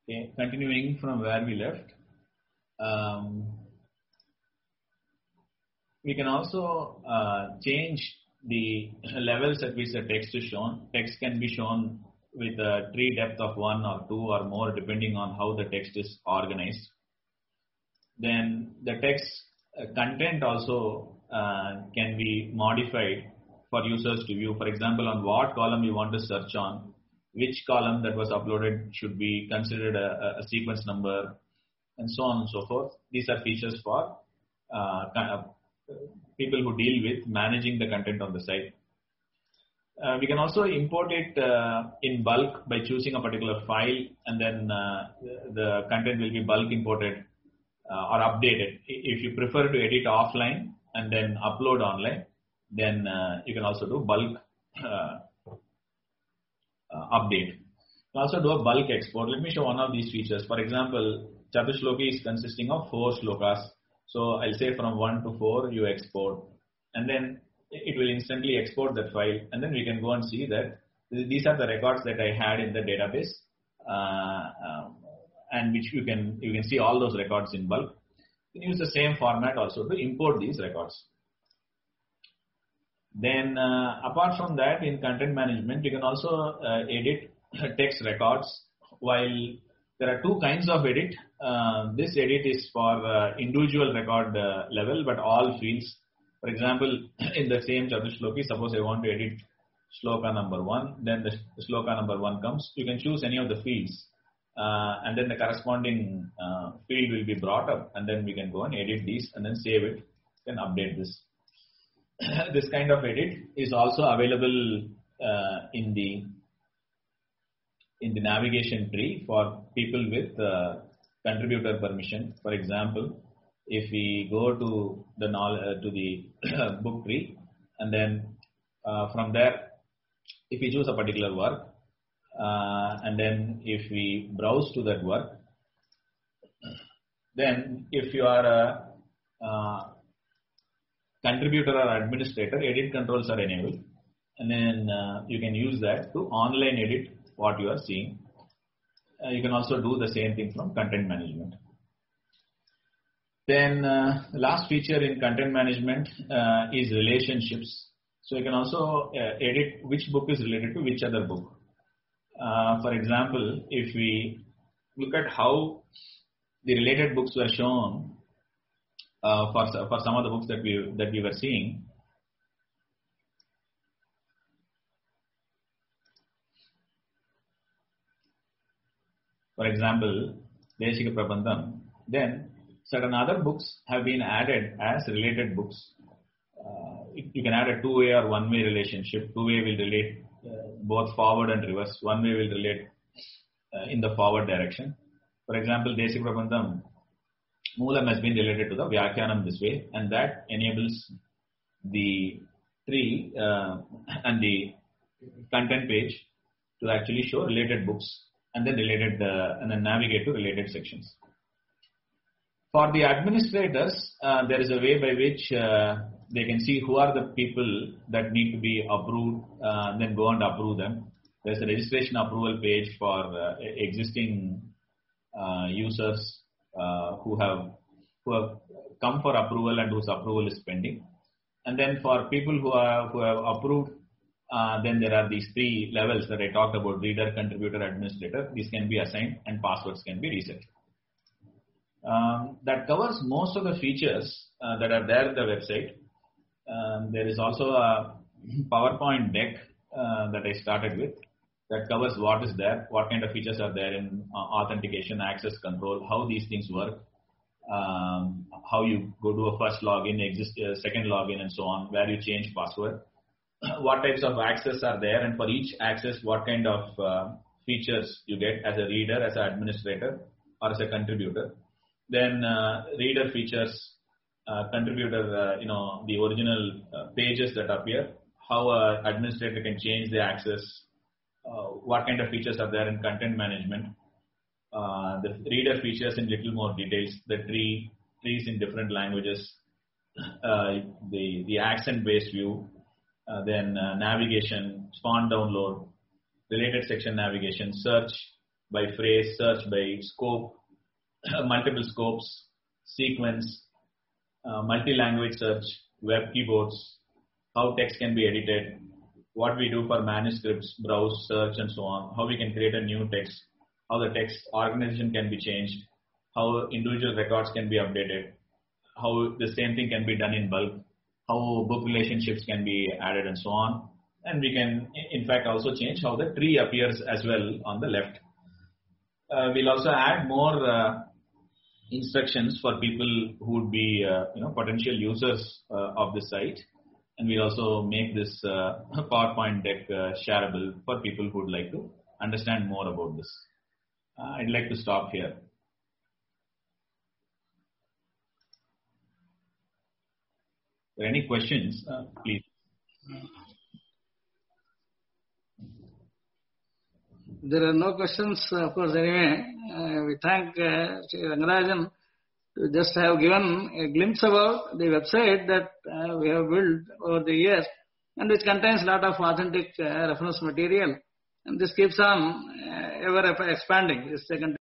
Okay, continuing from where we left, we can also change the levels at which the text is shown. Text can be shown with a tree depth of 1 or 2 or more depending on how the text is organized. Then the text content also can be modified for users to view. For example, on what column you want to search on, which column that was uploaded should be considered a sequence number, and so on and so forth. These are features for people who deal with managing the content on the site. We can also import it in bulk by choosing a particular file, and then the content will be bulk imported or updated. If you prefer to edit offline and then upload online, then you can also do bulk update. You can also do a bulk export. Let me show one of these features. For example, Chatushloki is consisting of 4 slokas. So I'll say from 1 to 4 you export, and then it will instantly export that file, and then we can go and see that these are the records that I had in the database, and which you can see all those records in bulk. You can use the same format also to import these records. Then apart from that, in content management, you can also edit text records. While there are 2 kinds of edit, this edit is for individual record level, but all fields. For example, in the same Chatushloki, suppose I want to edit Shloka number 1, then the Shloka number 1 comes. You can choose any of the fields, and then the corresponding field will be brought up, and then we can go and edit these, and then save it, then update this. This kind of edit is also available in the navigation tree for people with contributor permission. For example, if we go to the book tree, and then from there, if we choose a particular work, and then if we browse to that work, then if you are a contributor or administrator, edit controls are enabled, and then you can use that to online edit what you are seeing. You can also do the same thing from content management. Then the last feature in content management is relationships. So you can also edit which book is related to which other book. For example, if we look at how the related books were shown for some of the books that we were seeing. For example, Deshika Prabandham, then certain other books have been added as related books. You can add a two-way or one-way relationship. Two-way will relate both forward and reverse. One-way will relate in the forward direction. For example, Deshika Prabandham, Moolam has been related to the Vyakhyanam this way, and that enables the tree and the content page to actually show related books, and then and then navigate to related sections. For the administrators, there is a way by which they can see who are the people that need to be approved, and then go and approve them. There's a registration approval page for existing users who have come for approval and whose approval is pending. And then for people who have approved, then there are these 3 levels that I talked about: reader, contributor, administrator. These can be assigned and passwords can be reset. That covers most of the features that are there at the website. There is also a PowerPoint deck that I started with that covers what is there, what kind of features are there in authentication, access control, how these things work, how you go to a first login, second login, and so on, where you change password, what types of access are there, and for each access, what kind of features you get as a reader, as an administrator, or as a contributor. Then reader features, contributor, the original pages that appear, how an administrator can change the access, what kind of features are there in content management, the reader features in little more details, the trees in different languages, the accent-based view, then navigation, font download, related section navigation, search, by phrase, search by scope, multiple scopes, sequence, multi-language search, web keyboards, how text can be edited, what we do for manuscripts, browse, search, and so on, how we can create a new text, how the text organization can be changed, how individual records can be updated, how the same thing can be done in bulk, how book relationships can be added, and so on. And we can, in fact, also change how the tree appears as well on the left. We'll also add more instructions for people who would be potential users of the site, and we'll also make this PowerPoint deck shareable for people who would like to understand more about this. I'd like to stop here. Are there any questions? Please. There are no questions, of course. Anyway, we thank Sri Rangarajan to just have given a glimpse about the website that we have built over the years, and which contains a lot of authentic reference material. And this keeps on ever expanding. It's a